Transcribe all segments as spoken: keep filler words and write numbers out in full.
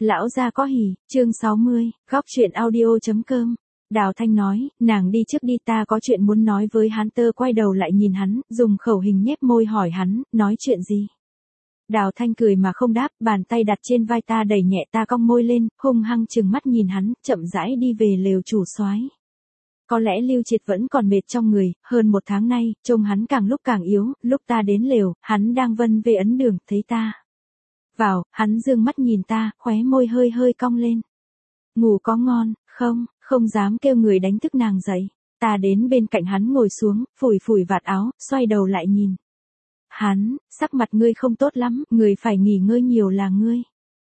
Lão gia có hỉ, chương sáu mươi, góc truyện audio.com. Đào Thanh nói, nàng đi trước đi, ta có chuyện muốn nói với hắn. Tơ quay đầu lại nhìn hắn, dùng khẩu hình nhếch môi hỏi hắn, nói chuyện gì? Đào Thanh cười mà không đáp, bàn tay đặt trên vai ta đẩy nhẹ ta cong môi lên, hung hăng trừng mắt nhìn hắn, chậm rãi đi về lều chủ soái. Có lẽ Lưu Triệt vẫn còn mệt trong người, hơn một tháng nay, trông hắn càng lúc càng yếu, lúc ta đến lều, hắn đang vân về ấn đường, thấy ta vào, hắn dương mắt nhìn ta, khóe môi hơi hơi cong lên. Ngủ có ngon, không, không dám kêu người đánh thức nàng dậy. Ta đến bên cạnh hắn ngồi xuống, phủi phủi vạt áo, xoay đầu lại nhìn. Hắn, sắc mặt ngươi không tốt lắm, người phải nghỉ ngơi nhiều là ngươi.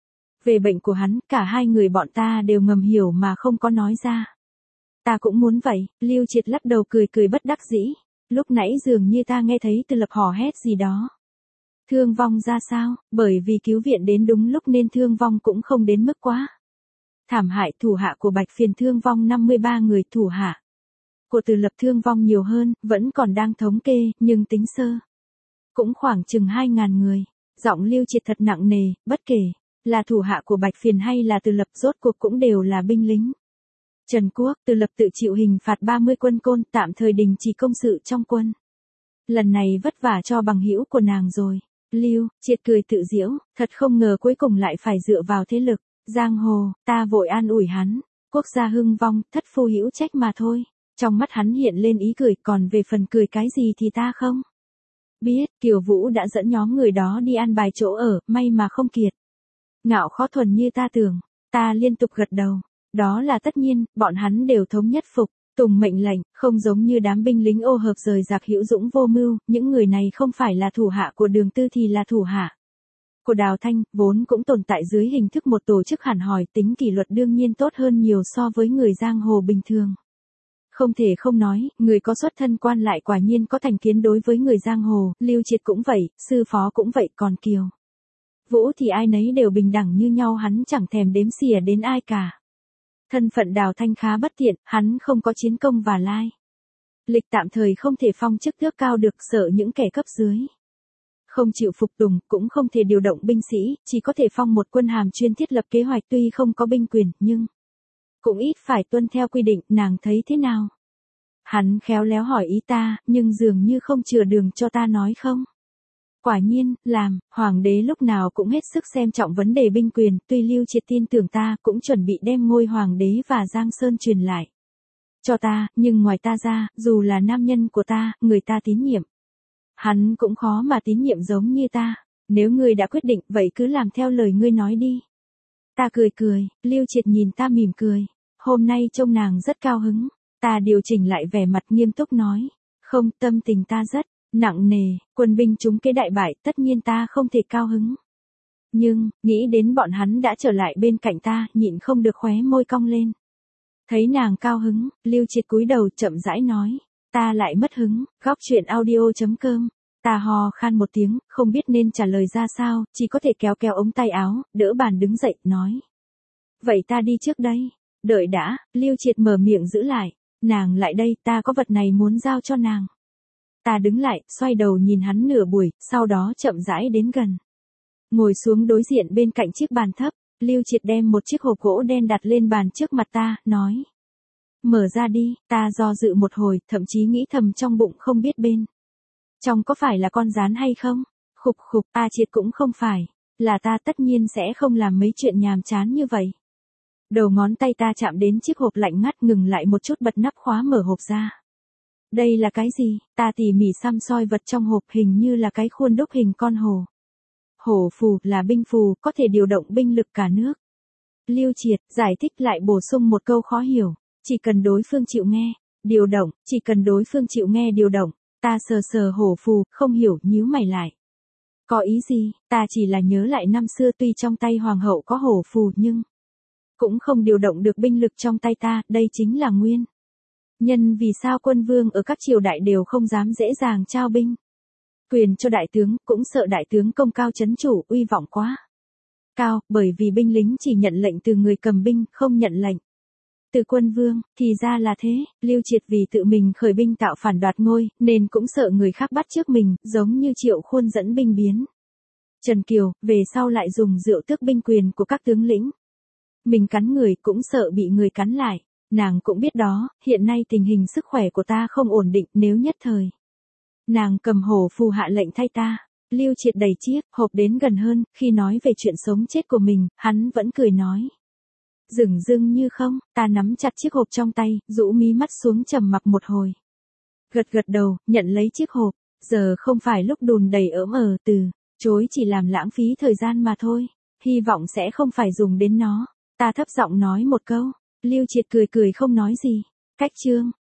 Về bệnh của hắn, cả hai người bọn ta đều ngầm hiểu mà không có nói ra. Ta cũng muốn vậy, Lưu Triệt lắc đầu cười cười bất đắc dĩ. Lúc nãy dường như ta nghe thấy Từ Lập hò hét gì đó. Thương vong ra sao, bởi vì cứu viện đến đúng lúc nên thương vong cũng không đến mức quá thảm hại. Thủ hạ của Bạch Phiền thương vong năm mươi ba người, thủ hạ của Từ Lập thương vong nhiều hơn, vẫn còn đang thống kê, nhưng tính sơ cũng khoảng chừng hai ngàn người. Giọng Lưu Triệt thật nặng nề, bất kể là thủ hạ của Bạch Phiền hay là Từ Lập, rốt cuộc cũng đều là binh lính Trần Quốc. Từ Lập tự chịu hình phạt ba mươi quân côn, tạm thời đình chỉ công sự trong quân. Lần này vất vả cho bằng hữu của nàng rồi. Lưu Triệt cười tự giễu, thật không ngờ cuối cùng lại phải dựa vào thế lực giang hồ. Ta vội an ủi hắn, quốc gia hưng vong, thất phu hữu trách mà thôi. Trong mắt hắn hiện lên ý cười, còn về phần cười cái gì thì ta không biết. Kiều Vũ đã dẫn nhóm người đó đi an bài chỗ ở, may mà không kiệt ngạo khó thuần như ta tưởng. Ta liên tục gật đầu. Đó là tất nhiên, bọn hắn đều thống nhất phục tùng mệnh lệnh, không giống như đám binh lính ô hợp rời rạc hữu dũng vô mưu. Những người này không phải là thủ hạ của Đường Tư thì là thủ hạ của Đào Thanh, vốn cũng tồn tại dưới hình thức một tổ chức hẳn hoi. Tính kỷ luật đương nhiên tốt hơn nhiều so với người giang hồ bình thường. Không thể không nói, người có xuất thân quan lại quả nhiên có thành kiến đối với người giang hồ. Lưu Triệt cũng vậy, sư phó cũng vậy, còn Kiều Vũ thì ai nấy đều bình đẳng như nhau, hắn chẳng thèm đếm xỉa đến ai cả. Thân phận Đào Thanh khá bất tiện, hắn không có chiến công và lai lịch, tạm thời không thể phong chức tước cao được, sợ những kẻ cấp dưới không chịu phục tùng, cũng không thể điều động binh sĩ, chỉ có thể phong một quân hàm chuyên thiết lập kế hoạch. Tuy không có binh quyền, nhưng cũng ít phải tuân theo quy định. Nàng thấy thế nào? Hắn khéo léo hỏi ý ta, nhưng dường như không chừa đường cho ta nói không. Quả nhiên, làm, hoàng đế lúc nào cũng hết sức xem trọng vấn đề binh quyền. Tuy Lưu Triệt tin tưởng ta, cũng chuẩn bị đem ngôi hoàng đế và Giang Sơn truyền lại cho ta, nhưng ngoài ta ra, dù là nam nhân của ta, người ta tín nhiệm, hắn cũng khó mà tín nhiệm giống như ta. Nếu ngươi đã quyết định, vậy cứ làm theo lời ngươi nói đi. Ta cười cười, Lưu Triệt nhìn ta mỉm cười. Hôm nay trông nàng rất cao hứng. Ta điều chỉnh lại vẻ mặt nghiêm túc nói. Không, tâm tình ta rất nặng nề, quân binh chúng kế đại bại, tất nhiên ta không thể cao hứng. Nhưng, nghĩ đến bọn hắn đã trở lại bên cạnh ta, nhịn không được khóe môi cong lên. Thấy nàng cao hứng, Lưu Triệt cúi đầu chậm rãi nói. Ta lại mất hứng. Góc truyện audio.com. Ta hò khan một tiếng, không biết nên trả lời ra sao, chỉ có thể kéo kéo ống tay áo, đỡ bàn đứng dậy, nói. Vậy ta đi trước đây. Đợi đã, Lưu Triệt mở miệng giữ lại. Nàng lại đây, ta có vật này muốn giao cho nàng. Ta đứng lại, xoay đầu nhìn hắn nửa buổi, sau đó chậm rãi đến gần. Ngồi xuống đối diện bên cạnh chiếc bàn thấp. Lưu Triệt đem một chiếc hộp gỗ đen đặt lên bàn trước mặt ta, nói. Mở ra đi. Ta do dự một hồi, thậm chí nghĩ thầm trong bụng không biết bên trong có phải là con gián hay không. Khục khục, A Triệt cũng không phải là ta, tất nhiên sẽ không làm mấy chuyện nhàm chán như vậy. Đầu ngón tay ta chạm đến chiếc hộp lạnh ngắt, ngừng lại một chút, bật nắp khóa mở hộp ra. Đây là cái gì? Ta tỉ mỉ xăm soi vật trong hộp, hình như là cái khuôn đúc hình con hổ. Hổ phù, là binh phù, có thể điều động binh lực cả nước. Lưu Triệt giải thích lại bổ sung một câu khó hiểu. Chỉ cần đối phương chịu nghe điều động, chỉ cần đối phương chịu nghe điều động. Ta sờ sờ hổ phù, không hiểu, nhíu mày lại. Có ý gì? Ta chỉ là nhớ lại năm xưa tuy trong tay hoàng hậu có hổ phù nhưng cũng không điều động được binh lực trong tay ta. Đây chính là nguyên nhân vì sao quân vương ở các triều đại đều không dám dễ dàng trao binh quyền cho đại tướng, cũng sợ đại tướng công cao chấn chủ, uy vọng quá cao, bởi vì binh lính chỉ nhận lệnh từ người cầm binh, không nhận lệnh từ quân vương. Thì ra là thế. Lưu Triệt vì tự mình khởi binh tạo phản đoạt ngôi, nên cũng sợ người khác bắt chước mình, giống như Triệu Khuôn dẫn binh biến Trần Kiều, về sau lại dùng rượu tước binh quyền của các tướng lĩnh. Mình cắn người cũng sợ bị người cắn lại. Nàng cũng biết đó, hiện nay tình hình sức khỏe của ta không ổn định, nếu nhất thời. Nàng cầm hổ phù hạ lệnh thay ta. Lưu Triệt đẩy chiếc hộp đến gần hơn, khi nói về chuyện sống chết của mình, hắn vẫn cười nói. Dửng dưng như không, ta nắm chặt chiếc hộp trong tay, rũ mí mắt xuống trầm mặc một hồi. Gật gật đầu, nhận lấy chiếc hộp, giờ không phải lúc đùn đầy ỡm ờ từ, chối chỉ làm lãng phí thời gian mà thôi, hy vọng sẽ không phải dùng đến nó. Ta thấp giọng nói một câu, Lưu Triệt cười cười không nói gì. Cách chương